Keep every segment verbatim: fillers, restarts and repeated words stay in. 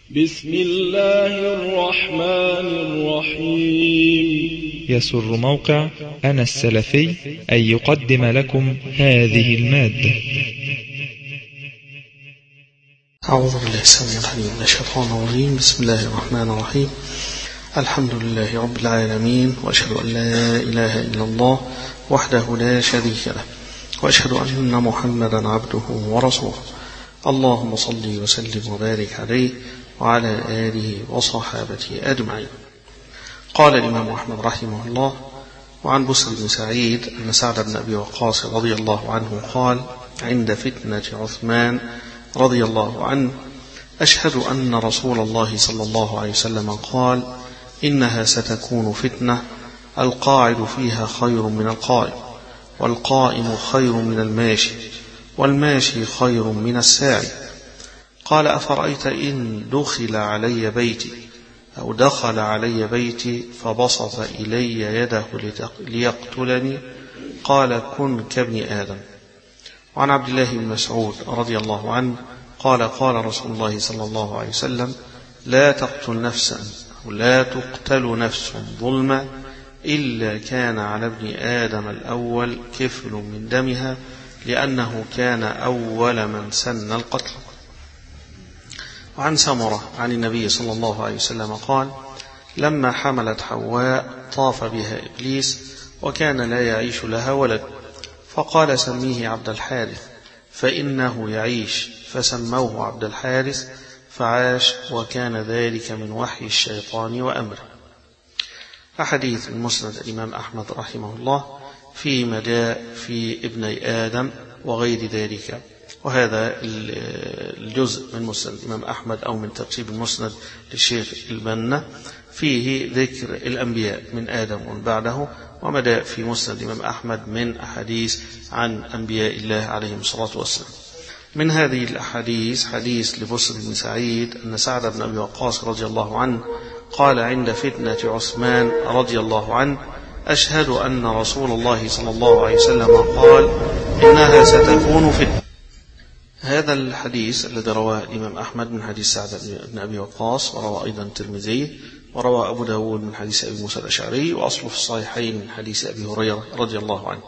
بسم الله الرحمن الرحيم. يسر موقع أنا السلفي أن يقدم لكم هذه المادة. أعوذ بالله السميع العليم من الشيطان الرجيم. بسم الله الرحمن الرحيم. الحمد لله رب العالمين، وأشهد أن لا إله إلا الله وحده لا شريك له، وأشهد أن محمدا عبده ورسوله. اللهم صل وسلم وبارك عليه وعلى آله وصحابته أجمعين. قال الإمام أحمد رحمه الله: وعن بسر بن سعيد أن سعد بن أبي وقاص رضي الله عنه قال عند فتنة عثمان رضي الله عنه: أشهد أن رسول الله صلى الله عليه وسلم قال: إنها ستكون فتنة القاعد فيها خير من القائم، والقائم خير من الماشي، والماشي خير من الساعي. قال: أفرأيت إن دخل علي بيتي أو دخل علي بيتي فبسط إلي يده ليقتلني؟ قال: كن كابن آدم. وعن عبد الله بن مسعود رضي الله عنه قال: قال رسول الله صلى الله عليه وسلم: لا تقتل نفسا أو لا تقتل نفس ظلما إلا كان على ابن آدم الأول كفل من دمها، لأنه كان أول من سن القتل. وعن سمرة عن النبي صلى الله عليه وسلم قال: لما حملت حواء طاف بها إبليس وكان لا يعيش لها ولد، فقال: سميه عبد الحارث فإنه يعيش، فسموه عبد الحارث فعاش، وكان ذلك من وحي الشيطان وأمره. أحاديث من مسند الإمام أحمد رحمه الله فيما جاء في ابني آدم وغير ذلك. وهذا الجزء من مسند الإمام أحمد أو من ترتيب المسند للشيخ البنا فيه ذكر الأنبياء من آدم ومن بعده، ومدى في مسند الإمام أحمد من أحاديث عن أنبياء الله عليهم الصلاة والسلام. من هذه الأحاديث حديث لبسر بن سعيد أن سعد بن أبي وقاص رضي الله عنه قال عند فتنة عثمان رضي الله عنه: أشهد أن رسول الله صلى الله عليه وسلم قال: إنها ستكون فتنة. هذا الحديث الذي رواه الإمام أحمد من حديث سعد بن أبي وقاص، وروى أيضا الترمذي، وروى أبو داود من حديث أبي موسى الأشعري، وأصله في الصحيحين من حديث أبي هريرة رضي الله عنه.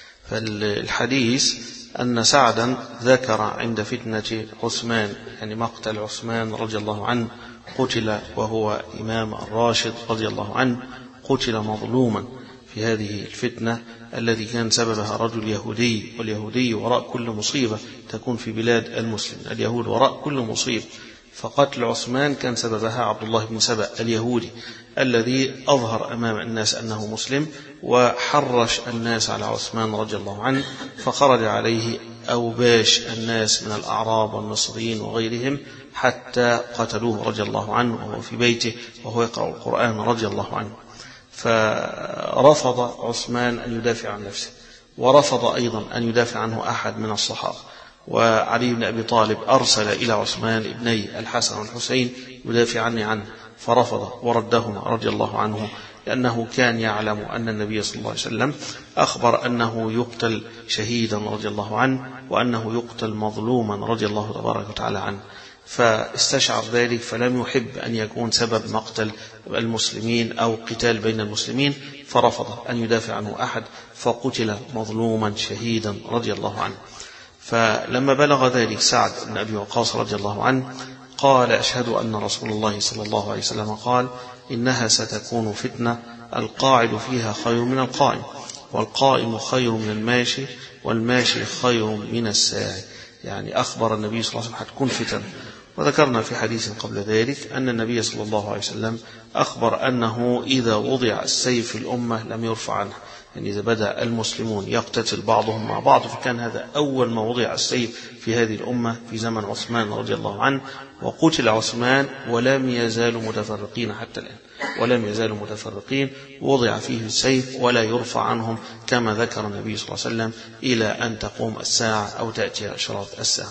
فالحديث أن سعدا ذكر عند فتنة عثمان، يعني مقتل عثمان رضي الله عنه، قتل وهو إمام الراشد رضي الله عنه، قتل مظلوما في هذه الفتنة الذي كان سببها رجل يهودي، واليهودي وراء كل مصيبة تكون في بلاد المسلم، اليهود وراء كل مصيبة. فقتل عثمان كان سببها عبد الله بن سبأ اليهودي الذي أظهر أمام الناس أنه مسلم، وحرش الناس على عثمان رضي الله عنه، فخرج عليه أوباش الناس من الأعراب والمصريين وغيرهم حتى قتلوه رضي الله عنه وهو في بيته وهو يقرأ القرآن رضي الله عنه. فرفض عثمان أن يدافع عن نفسه، ورفض أيضا أن يدافع عنه أحد من الصحابة. وعلي بن أبي طالب أرسل إلى عثمان ابني الحسن والحسين يدافع عني عنه، فرفض وردهما رضي الله عنه، لأنه كان يعلم أن النبي صلى الله عليه وسلم أخبر أنه يقتل شهيدا رضي الله عنه، وأنه يقتل مظلوما رضي الله تبارك وتعالى عنه. فاستشعر ذلك، فلم يحب أن يكون سبب مقتل المسلمين أو قتال بين المسلمين، فرفض أن يدافع عنه أحد، فقتل مظلوما شهيدا رضي الله عنه. فلما بلغ ذلك سعد بن أبي وقاص رضي الله عنه قال: أشهد أن رسول الله صلى الله عليه وسلم قال: إنها ستكون فتنة القاعد فيها خير من القائم، والقائم خير من الماشي، والماشي خير من الساعي. يعني أخبر النبي صلى الله عليه وسلم هتكون فتن. وذكرنا في حديث قبل ذلك أن النبي صلى الله عليه وسلم أخبر أنه إذا وضع السيف في الأمة لم يرفع عنه، يعني إذا بدأ المسلمون يقتتل بعضهم مع بعض، فكان هذا أول ما وضع السيف في هذه الأمة في زمن عثمان رضي الله عنه. وقتل عثمان ولم يزالوا متفرقين حتى الآن، ولم يزالوا متفرقين، وضع فيه السيف ولا يرفع عنهم كما ذكر النبي صلى الله عليه وسلم إلى أن تقوم الساعة أو تأتي أشراط الساعة.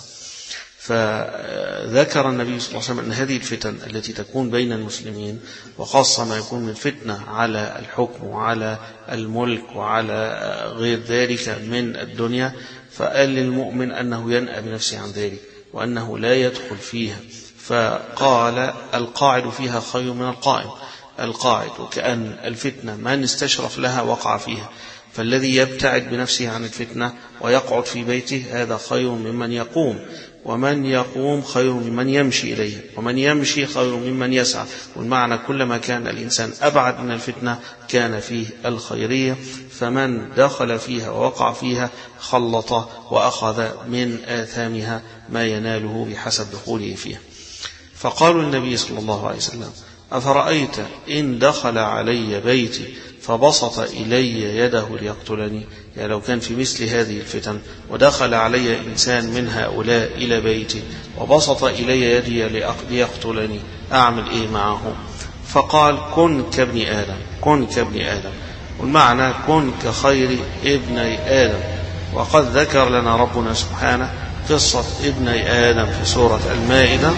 فذكر النبي صلى الله عليه وسلم أن هذه الفتن التي تكون بين المسلمين، وخاصة ما يكون من فتنة على الحكم وعلى الملك وعلى غير ذلك من الدنيا، فقال للمؤمن أنه ينأى بنفسه عن ذلك، وأنه لا يدخل فيها. فقال القاعد فيها خير من القائم. القاعد، وكأن الفتنة من استشرف لها وقع فيها، فالذي يبتعد بنفسه عن الفتنة ويقعد في بيته هذا خير ممن يقوم، ومن يقوم خير ممن يمشي إليه، ومن يمشي خير ممن يسعى. والمعنى كلما كان الإنسان أبعد من الفتنة كان فيه الخيرية، فمن دخل فيها ووقع فيها خلط وأخذ من آثامها ما يناله بحسب دخوله فيها. فقالوا النبي صلى الله عليه وسلم: أفرأيت إن دخل علي بيتي فبسط إلي يده ليقتلني؟ يعني لو كان في مثل هذه الفتن ودخل علي إنسان من هؤلاء إلى بيتي وبسط إلي يدي ليقتلني أعمل إيه معه؟ فقال: كن كابن آدم، كن كابن آدم. والمعنى كن كخير ابني آدم. وقد ذكر لنا ربنا سبحانه قصة ابني آدم في سورة المائدة،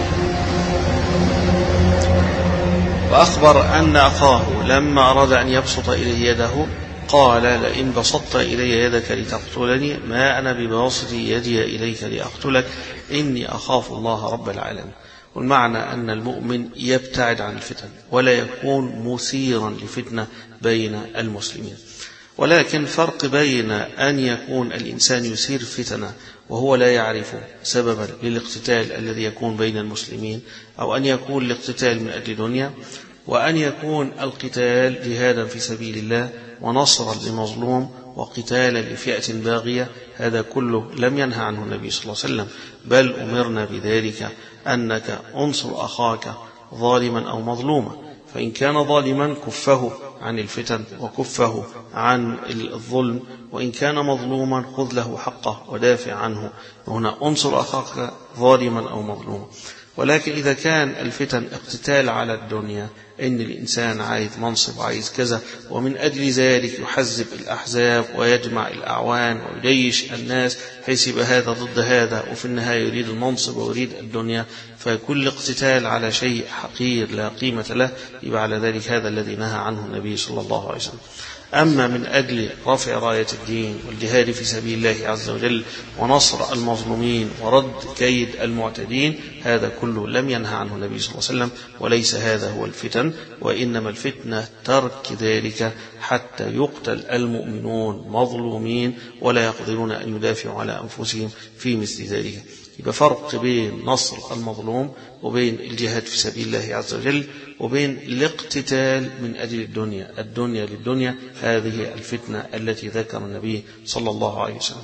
وأخبر أن أخاه لما أراد أن يبسط إليه يده قال: لئن بسطت إلي يدك لتقتلني ما أنا بباسط يدي إليك لأقتلك إني أخاف الله رب العالمين. والمعنى أن المؤمن يبتعد عن الفتن ولا يكون مثيرا لفتنة بين المسلمين. ولكن فرق بين أن يكون الإنسان يثير فتنة وهو لا يعرف سببا للاقتتال الذي يكون بين المسلمين، أو أن يكون الاقتتال من أجل دنيا، وأن يكون القتال جهادا في سبيل الله ونصرا لمظلوم وقتالا لفئة باغية. هذا كله لم ينهى عنه النبي صلى الله عليه وسلم، بل أمرنا بذلك أنك انصر أخاك ظالما أو مظلوما، فإن كان ظالما كفه عن الفتن وكفه عن الظلم، وإن كان مظلوما خذ له حقه ودافع عنه. وهنا انصر أخاك ظالما أو مظلوما. ولكن إذا كان الفتن اقتتال على الدنيا، إن الإنسان عايز منصب وعايز كذا، ومن أجل ذلك يحزب الأحزاب ويجمع الأعوان ويجيش الناس حيث يبقى هذا ضد هذا، وفي النهاية يريد المنصب ويريد الدنيا، فكل اقتتال على شيء حقير لا قيمة له يبقى على ذلك هذا الذي نهى عنه النبي صلى الله عليه وسلم. أما من أجل رفع راية الدين والجهاد في سبيل الله عز وجل ونصر المظلومين ورد كيد المعتدين، هذا كله لم ينهى عنه النبي صلى الله عليه وسلم، وليس هذا هو الفتن، وإنما الفتنة ترك ذلك حتى يقتل المؤمنون مظلومين ولا يقدرون أن يدافعوا على أنفسهم في مثل ذلك. يبقى فرق بين نصر المظلوم وبين الجهاد في سبيل الله عز وجل وبين الاقتتال من أجل الدنيا، الدنيا للدنيا. هذه الفتنة التي ذكر النبي صلى الله عليه وسلم.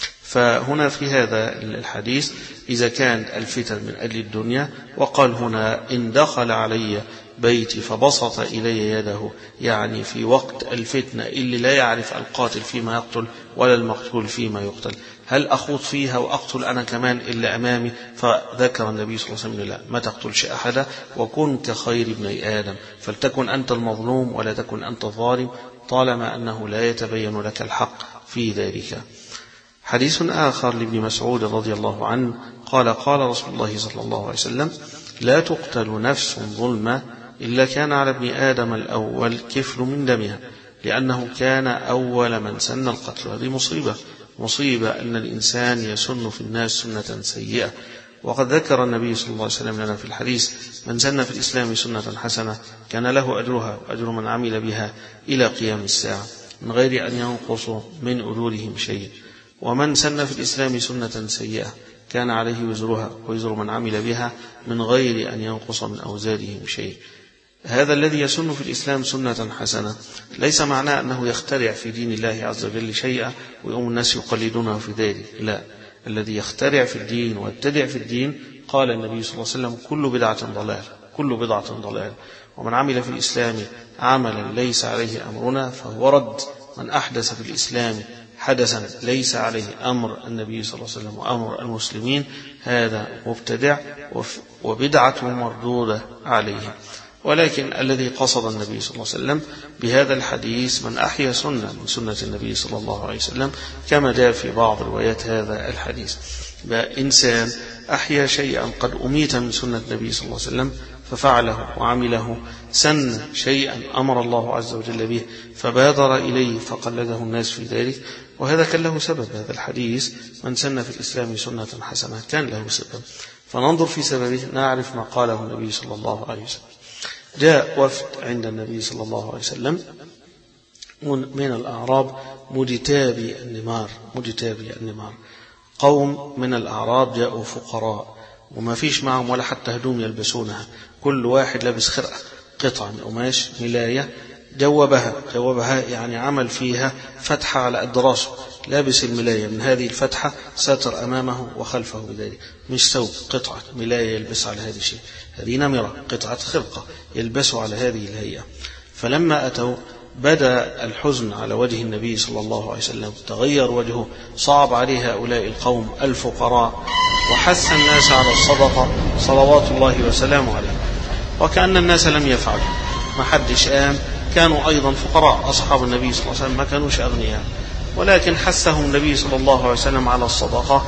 فهنا في هذا الحديث إذا كانت الفتن من أجل الدنيا، وقال هنا إن دخل علي بيتي فبسط إلي يده، يعني في وقت الفتنة اللي لا يعرف القاتل فيما يقتل ولا المقتول فيما يقتل، هل أخوض فيها وأقتل أنا كمان إلا أمامي؟ فذكر النبي صلى الله عليه وسلم: لا، ما تقتلش أحدا، وكن كخير ابني آدم، فلتكن أنت المظلوم ولا تكن أنت الظالم، طالما أنه لا يتبين لك الحق في ذلك. حديث آخر لابن مسعود رضي الله عنه قال: قال رسول الله صلى الله عليه وسلم: لا تقتل نفس ظلمة إلا كان على ابن آدم الأول كفل من دمها، لأنه كان أول من سن القتل. هذه مصيبة مصيبة أن الإنسان يسن في الناس سنة سيئة. وقد ذكر النبي صلى الله عليه وسلم لنا في الحديث: من سن في الإسلام سنة حسنة كان له أجرها وأجر من عمل بها إلى قيام الساعة من غير أن ينقص من أجورهم شيء، ومن سن في الإسلام سنة سيئة كان عليه وزرها ووزر من عمل بها من غير أن ينقص من أوزارهم شيء. هذا الذي يسن في الإسلام سنة حسنة ليس معناه أنه يخترع في دين الله عز وجل شيئا ويقوم الناس يقلدونه في ذلك، لا، الذي يخترع في الدين ويبتدع في الدين قال النبي صلى الله عليه وسلم: كل بدعة ضلال، كل بدعة ضلال، ومن عمل في الإسلام عملا ليس عليه أمرنا فهو رد. من أحدث في الإسلام حدثا ليس عليه أمر النبي صلى الله عليه وسلم وأمر المسلمين هذا مبتدع وبدعته مردودة عليه. ولكن الذي قصد النبي صلى الله عليه وسلم بهذا الحديث من أحيا سنة من سنة النبي صلى الله عليه وسلم، كما جاء في بعض روايات هذا الحديث. إنسان أحيا شيئا قد أميت من سنة النبي صلى الله عليه وسلم ففعله وعمله، سن شيئا أمر الله عز وجل به فبادر إليه فقلده الناس في ذلك، وهذا كان له سبب. هذا الحديث من سن في الإسلام سنة حسنة كان له سبب. فننظر في سببه نعرف ما قاله النبي صلى الله عليه وسلم. جاء وفد عند النبي صلى الله عليه وسلم من الأعراب مجتابي النمار مجتابي النمار قوم من الأعراب جاءوا فقراء وما فيش معهم ولا حتى هدوم يلبسونها، كل واحد لابس خرقة قطعة من قماش ملاية جوبها جوبها يعني عمل فيها فتحة على قد راسه، لابس الملاية من هذه الفتحة ساتر أمامه وخلفه بذلك، مش ثوب، قطعة ملاية يلبس على هذا الشيء، هذه نمرة قطعة خرقة يلبسوا على هذه الهيئة. فلما أتوا بدأ الحزن على وجه النبي صلى الله عليه وسلم، تغير وجهه، صعب عليه هؤلاء القوم الفقراء، وحث الناس على الصدقة صلوات الله وسلامه عليه، وكأن الناس لم يفعلوا، ما حدش قام، كانوا أيضا فقراء أصحاب النبي صلى الله عليه وسلم، ما كانوش أغنياء، ولكن حثهم النبي صلى الله عليه وسلم على الصدقة،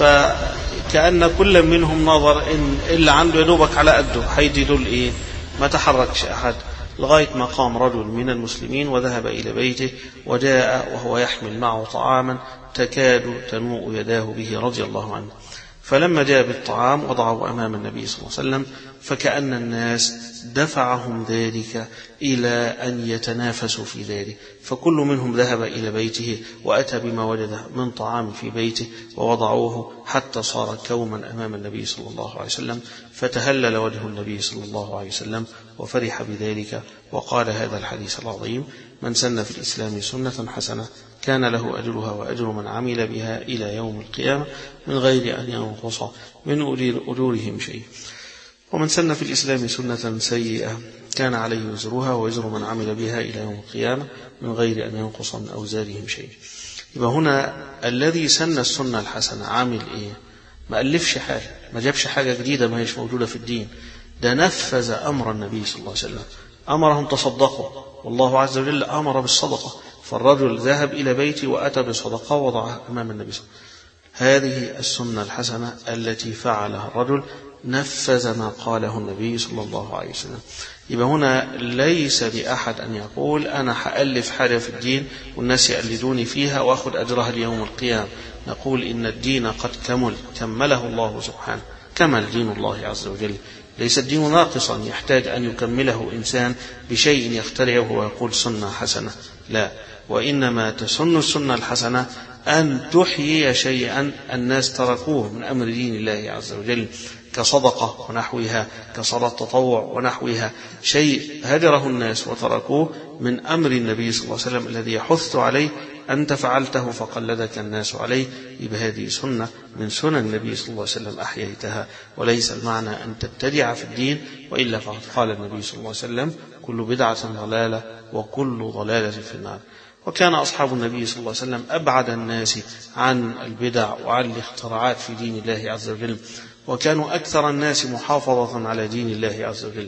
فكأن كل منهم نظر إن اللي عنده يدوبك على قده هيدي دول إيه، ما تحركش أحد، لغاية ما قام رجل من المسلمين وذهب إلى بيته وجاء وهو يحمل معه طعاما تكاد تنوء يداه به رضي الله عنه. فلما جاء بالطعام وضعه أمام النبي صلى الله عليه وسلم، فكأن الناس دفعهم ذلك إلى أن يتنافسوا في ذلك، فكل منهم ذهب إلى بيته وأتى بما وجد من طعام في بيته ووضعوه حتى صار كوما أمام النبي صلى الله عليه وسلم، فتهلل وجه النبي صلى الله عليه وسلم وفرح بذلك وقال هذا الحديث العظيم: من سن في الإسلام سنة حسنة كان له أجرها وأجر من عمل بها إلى يوم القيامة من غير أن ينقص من أجورهم شيء، ومن سن في الإسلام سنة سيئة كان عليه وزرها ووزر من عمل بها إلى يوم القيامة من غير أن ينقص من أوزارهم شيء. يبقى هنا الذي سن السنة الحسنة عامل إيه؟ ما ألفش حاجة، ما جابش حاجة جديدة ما هيش موجودة في الدين، ده نفذ أمر النبي صلى الله عليه وسلم، أمرهم تصدقوا والله عز وجل أمر بالصدقة، فالرجل ذهب إلى بيته وأتى بصدقة ووضعها أمام النبي صلى الله عليه وسلم. هذه السنة الحسنة التي فعلها الرجل، نفذ ما قاله النبي صلى الله عليه وسلم. يبقى هنا ليس بأحد أن يقول أنا حألف حاجة في الدين والناس يقلدوني فيها وأخذ أجرها ليوم القيامة. نقول إن الدين قد كمل، كمله الله سبحانه، كمل دين الله عز وجل، ليس الدين ناقصا يحتاج أن يكمله إنسان بشيء يخترعه ويقول سنة حسنة، لا، وإنما تسن السنة الحسنة أن تحيي شيئا الناس تركوه من أمر دين الله عز وجل، كصدقة ونحوها، كصلاة تطوع ونحوها، شيء هجره الناس وتركوه من أمر النبي صلى الله عليه وسلم الذي يحث عليه، أنت فعلته فقلدك الناس عليه، يبقى هذه سنة من سنن النبي صلى الله عليه وسلم أحييتها، وليس المعنى أن تبتدع في الدين، وإلا فقد قال النبي صلى الله عليه وسلم: كل بدعة ضلالة وكل ضلالة في النار. وكان أصحاب النبي صلى الله عليه وسلم أبعد الناس عن البدع وعن الاختراعات في دين الله عز وجل، وكانوا أكثر الناس محافظة على دين الله عز وجل،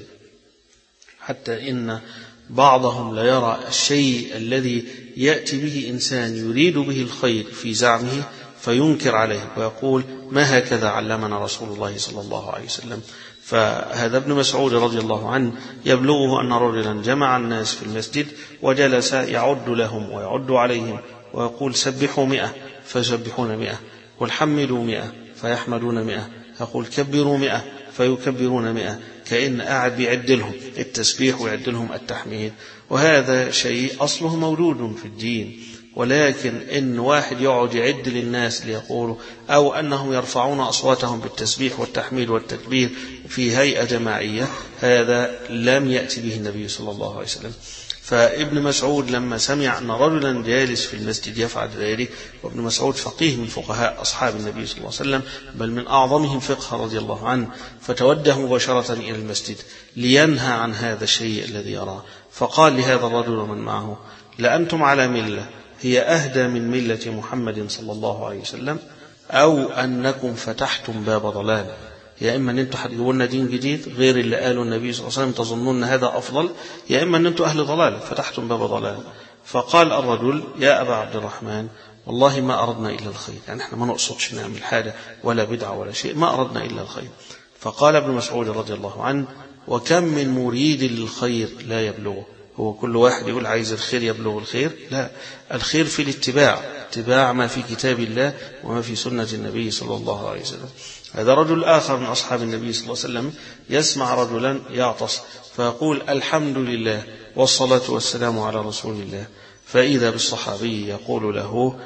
حتى إن بعضهم لا يرى الشيء الذي يأتي به إنسان يريد به الخير في زعمه فينكر عليه ويقول: ما هكذا علمنا رسول الله صلى الله عليه وسلم. فهذا ابن مسعود رضي الله عنه يبلغه أن رجلا جمع الناس في المسجد وجلس يعد لهم ويعد عليهم ويقول: سبحوا مئة فيسبحون مئة، والحمدوا مئة فيحمدون مئة، يقول: كبروا مئة فيكبرون مئة، كأن قاعد بيعد لهم التسبيح ويعد لهم التحميد. وهذا شيء أصله موجود في الدين، ولكن إن واحد يقعد يعد للناس ليقولوا، أو أنهم يرفعون أصواتهم بالتسبيح والتحميد والتكبير في هيئة جماعية، هذا لم يأتي به النبي صلى الله عليه وسلم. فابن مسعود لما سمع أن رجلا جالس في المسجد يفعل ذلك، وابن مسعود فقيه من فقهاء أصحاب النبي صلى الله عليه وسلم، بل من أعظمهم فقها رضي الله عنه، فتوجه مباشرة إلى المسجد لينهى عن هذا الشيء الذي يراه، فقال لهذا الرجل ومن معه: لأنتم على ملة هي أهدى من ملة محمد صلى الله عليه وسلم، أو أنكم فتحتم باب ضلال، يا إما أن أنتم هتجيبوا لنا دين جديد غير اللي قاله النبي صلى الله عليه وسلم تظنون هذا أفضل، يا إما أن أنتم أهل ضلال فتحتم باب ضلال. فقال الرجل: يا أبا عبد الرحمن، والله ما أردنا إلا الخير، يعني احنا ما نقصدش نعمل حاجة ولا بدعة ولا شيء، ما أردنا إلا الخير. فقال ابن مسعود رضي الله عنه: وكم من مريد للخير لا يبلغه، هو كل واحد يقول عايز الخير يبلغ الخير؟ لا، الخير في الاتباع، اتباع ما في كتاب الله وما في سنة النبي صلى الله عليه وسلم. هذا رجل آخر من أصحاب النبي صلى الله عليه وسلم يسمع رجلا يعطس فيقول الحمد لله والصلاة والسلام على رسول الله، فإذا بالصحابي يقول له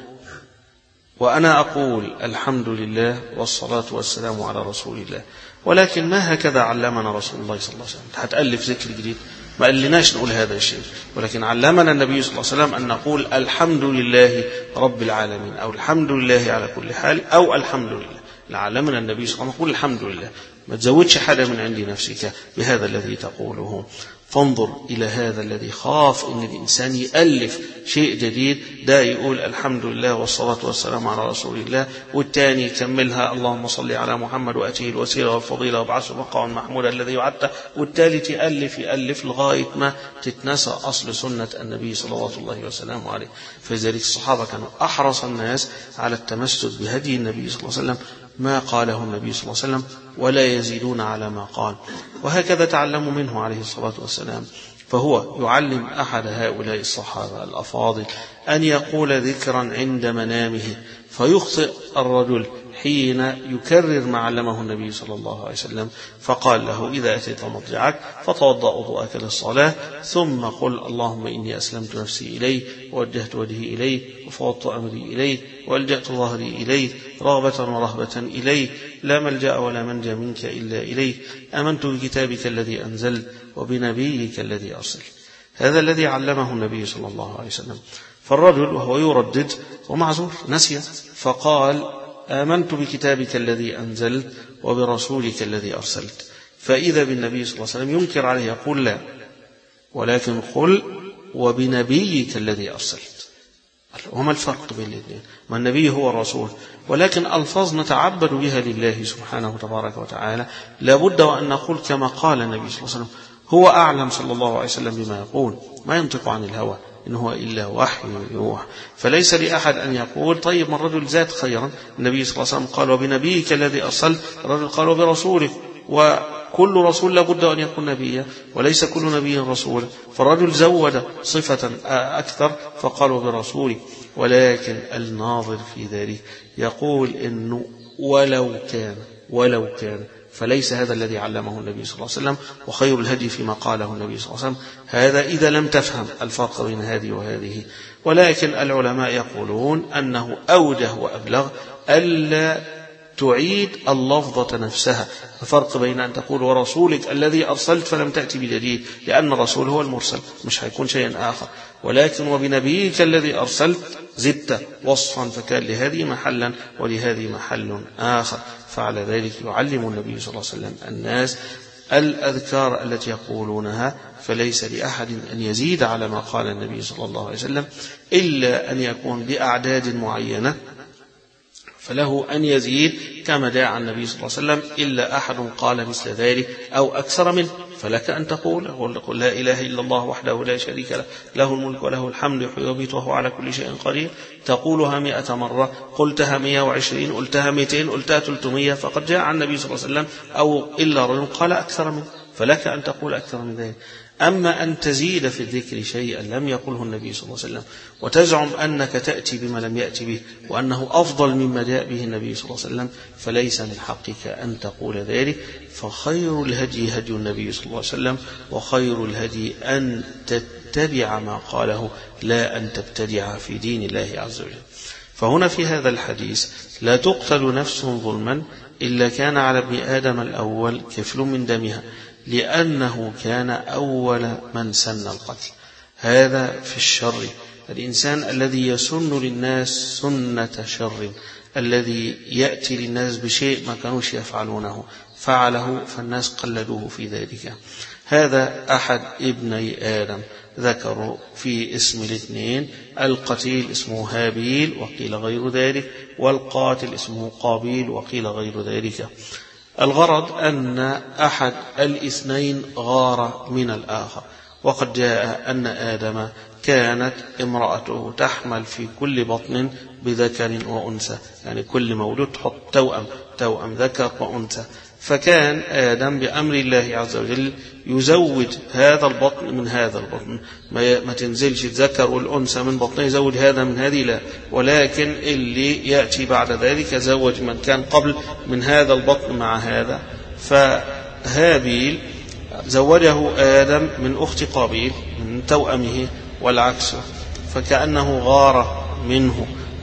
وأنا أقول الحمد لله والصلاة والسلام على رسول الله، ولكن ما هكذا علمنا رسول الله صلى الله عليه وسلم. هتألف ذكر جديد؟ ما قلناش نقول هذا الشيء، ولكن علمنا النبي صلى الله عليه وسلم أن نقول الحمد لله رب العالمين، أو الحمد لله على كل حال، أو الحمد لله. علمنا النبي صلى الله عليه وسلم نقول الحمد لله، ما تزودش حاجة من عند نفسك بهذا الذي تقوله. فانظر إلى هذا الذي خاف أن الإنسان يألف شيء جديد، ده يقول الحمد لله والصلاة والسلام على رسول الله، والتاني يكملها اللهم صل على محمد وأته الوسيلة والفضيلة وابعثه مقام محمود الذي وعدته، والتالت يألف يألف لغاية ما تتنسى أصل سنة النبي صلى الله عليه وسلم عليه. فلذلك الصحابة كانوا أحرص الناس على التمسك بهدي النبي صلى الله عليه وسلم، ما قاله النبي صلى الله عليه وسلم ولا يزيدون على ما قال، وهكذا تعلموا منه عليه الصلاة والسلام. فهو يعلم أحد هؤلاء الصحابة الأفاضل أن يقول ذكرا عند منامه، فيخطئ الرجل حين يكرر ما علمه النبي صلى الله عليه وسلم، فقال له إذا أتيت مضجعك فتوضأ وضوءك للصلاة، ثم قل اللهم إني أسلمت نفسي إليك ووجهت وجهي إليك وفوضت أمري إليك وألجأت ظهري إليك رغبة ورهبة إليك، لا ملجأ ولا منجا منك إلا إليك، آمنت بكتابك الذي أنزلت وبنبيك الذي أرسلت. هذا الذي علمه النبي صلى الله عليه وسلم. فالرجل وهو يردد ومعذور نسي، فقال آمنت بكتابك الذي أنزلت وبرسولك الذي أرسلت، فإذا بالنبي صلى الله عليه وسلم ينكر عليه يقول لا، ولكن قل وبنبيك الذي أرسلت. وما الفرق بين الاثنين؟ ما النبي هو الرسول، ولكن ألفاظ نتعبد بها لله سبحانه تبارك وتعالى لابد وأن نقول كما قال النبي صلى الله عليه وسلم، هو أعلم صلى الله عليه وسلم بما يقول، ما ينطق عن الهوى إن هو إلا وحي يوحى. فليس لأحد أن يقول طيب ما الرجل زاد خيرا، النبي صلى الله عليه وسلم قال وبنبيك الذي أرسلت، الرجل قال وبرسولك، وكل رسول لابد أن يكون نبيا وليس كل نبي رسولا، فالرجل زود صفة أكثر فقال وبرسولك. ولكن الناظر في ذلك يقول إنه ولو كان ولو كان فليس هذا الذي علمه النبي صلى الله عليه وسلم، وخير الهدي فيما قاله النبي صلى الله عليه وسلم. هذا إذا لم تفهم الفرق بين هذه وهذه. ولكن العلماء يقولون أنه أوجه وأبلغ ألا تعيد اللفظة نفسها. الفرق بين أن تقول ورسولك الذي أرسلت فلم تأتي بدليل، لأن الرسول هو المرسل مش هيكون شيئا آخر، ولكن وبنبيك الذي أرسلت زدت وصفا فكان لهذه محلا ولهذه محل آخر. فعلى ذلك يعلم النبي صلى الله عليه وسلم الناس الأذكار التي يقولونها، فليس لأحد أن يزيد على ما قال النبي صلى الله عليه وسلم إلا أن يكون بأعداد معينة، فله أن يزيد كما جاء عن النبي صلى الله عليه وسلم، إلا أحد قال مثل ذلك أو أكثر منه فلك أن تقول قل لا إله إلا الله وحده لا شريك له له الملك وله الحمد يحيي ويميت وهو على كل شيء قدير، تقولها مئة مرة، قلتها مئة وعشرين، قلتها مئتين، قلتها ثلاثمية، فقد جاء عن النبي صلى الله عليه وسلم أو إلا رجل قال أكثر منه فلك أن تقول أكثر من ذلك. أما أن تزيد في الذكر شيئا لم يقله النبي صلى الله عليه وسلم وتزعم أنك تأتي بما لم يأتي به وأنه أفضل مما جاء به النبي صلى الله عليه وسلم، فليس من حقك أن تقول ذلك. فخير الهدي هدي النبي صلى الله عليه وسلم، وخير الهدي أن تتبع ما قاله لا أن تبتدع في دين الله عز وجل. فهنا في هذا الحديث لا تقتل نفس ظلما إلا كان على ابن آدم الأول كفل من دمها، لأنه كان أول من سن القتل. هذا في الشر، الإنسان الذي يسن للناس سنة شر، الذي يأتي للناس بشيء ما كانوش يفعلونه فعله فالناس قلدوه في ذلك. هذا أحد ابني آدم ذكروا في اسم الاثنين، القتيل اسمه هابيل وقيل غير ذلك، والقاتل اسمه قابيل وقيل غير ذلك. الغرض أن أحد الاثنين غار من الآخر، وقد جاء أن آدم كانت امرأته تحمل في كل بطن بذكر وأنثى، يعني كل مولود تحط توأم توأم ذكر وأنثى، فكان آدم بأمر الله عز وجل يزوج هذا البطن من هذا البطن، ما تنزلش الذكر والأنثى من بطنه يزوج هذا من هذه، لا، ولكن اللي يأتي بعد ذلك زوج من كان قبل من هذا البطن مع هذا. فهابيل زوجه آدم من أخت قابيل من توأمه والعكس، فكأنه غار منه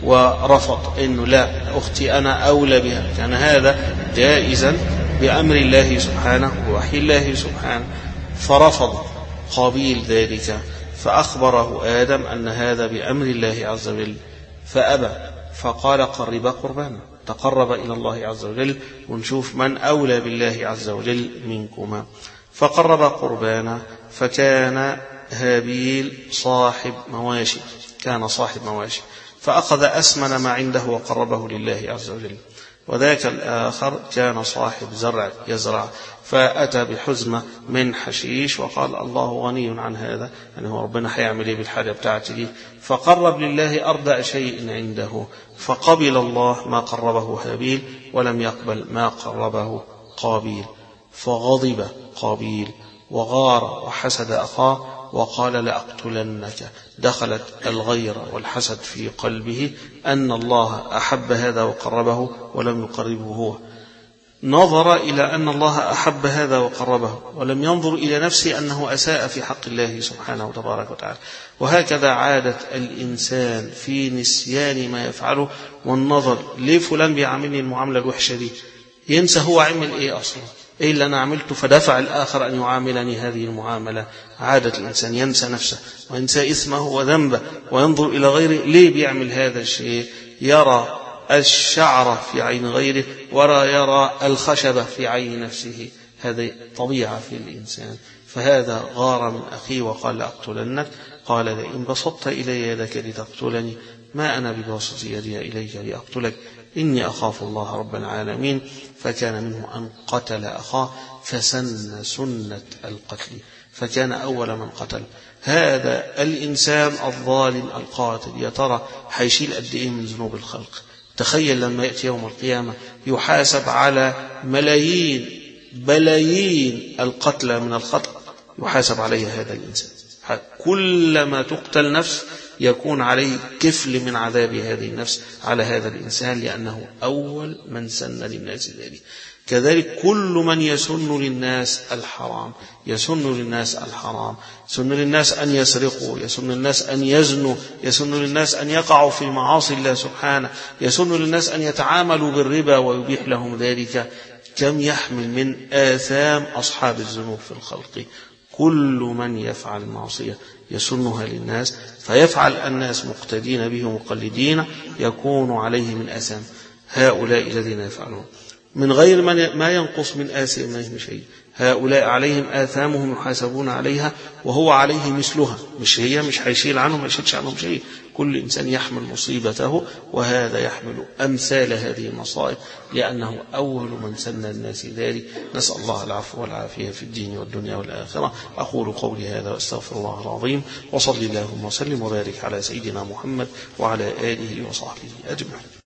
ورفض إنه لا، أختي أنا أولى بها. كان هذا جائزا بأمر الله سبحانه ووحي الله سبحانه، فرفض قابيل ذلك، فأخبره آدم أن هذا بأمر الله عز وجل فأبى، فقال قرب قربانا، تقرب إلى الله عز وجل ونشوف من أولى بالله عز وجل منكما. فقرب قربانا، فكان هابيل صاحب مواشي، كان صاحب مواشي، فأخذ أسمن ما عنده وقربه لله عز وجل. وذاك الآخر كان صاحب زرع يزرع، فأتى بحزمة من حشيش وقال الله غني عن هذا، يعني هو ربنا هيعمل ايه بالحاجة بتاعتي، فقرب لله أردأ شيء عنده، فقبل الله ما قربه هابيل ولم يقبل ما قربه قابيل، فغضب قابيل وغار وحسد أخاه وقال لأقتلنك. دخلت الغيرة والحسد في قلبه أن الله أحب هذا وقربه ولم يقربه هو، نظر إلى أن الله أحب هذا وقربه ولم ينظر إلى نفسه أنه أساء في حق الله سبحانه وتبارك وتعالى. وهكذا عادة الإنسان في نسيان ما يفعله والنظر ليه فلان بيعاملني المعاملة الوحشة دي، ينسى هو عمل إيه أصلا، إيه اللي أنا عملته فدفع الآخر أن يعاملني هذه المعاملة. عادة الإنسان ينسى نفسه وينسى إثمه وذنبه وينظر إلى غيره ليه بيعمل هذا الشيء، يرى الشعر في عين غيره ولا يرى الخشبة في عين نفسه، هذه طبيعة في الإنسان. فهذا غار من أخيه وقال لأقتلنك، قال لئن بسطت إلي يدك لتقتلني ما أنا بباسط يدي إليك لأقتلك إني أخاف الله رب العالمين. فكان منه أن قتل أخاه فسن سنة القتل، فكان أول من قتل. هذا الإنسان الظالم القاتل يا ترى حيشيل قد إيه من ذنوب الخلق؟ تخيل لما يأتي يوم القيامة يحاسب على ملايين بلايين القتلى من الخطأ، يحاسب عليه هذا الإنسان. كلما تقتل نفس يكون عليه كفل من عذاب هذه النفس على هذا الإنسان، لأنه أول من سن للناس ذلك. كذلك كل من يسن للناس الحرام، يسن للناس الحرام، يسن للناس أن يسرقوا، يسن للناس أن يزنوا، يسن للناس أن يقعوا في معاصي الله سبحانه، يسن للناس أن يتعاملوا بالربا ويبيح لهم ذلك. كم يحمل من آثام أصحاب الذنوب في الخلق. كل من يفعل المعصية يسنها للناس فيفعل الناس مقتدين به مقلدين يكون عليه من آثام هؤلاء الذين يفعلون من غير ما ينقص من آثامهم شيء. هؤلاء عليهم آثامهم يحاسبون عليها وهو عليه مثلها، مش هي مش هيشيل عنهم ما يشيلش عنهم شيء. كل إنسان يحمل مصيبته، وهذا يحمل أمثال هذه المصائب لأنه أول من سن الناس ذلك. نسأل الله العفو والعافية في الدين والدنيا والآخرة. أقول قولي هذا واستغفر الله العظيم، وصلي اللهم وسلم وبارك على سيدنا محمد وعلى آله وصحبه أجمعين.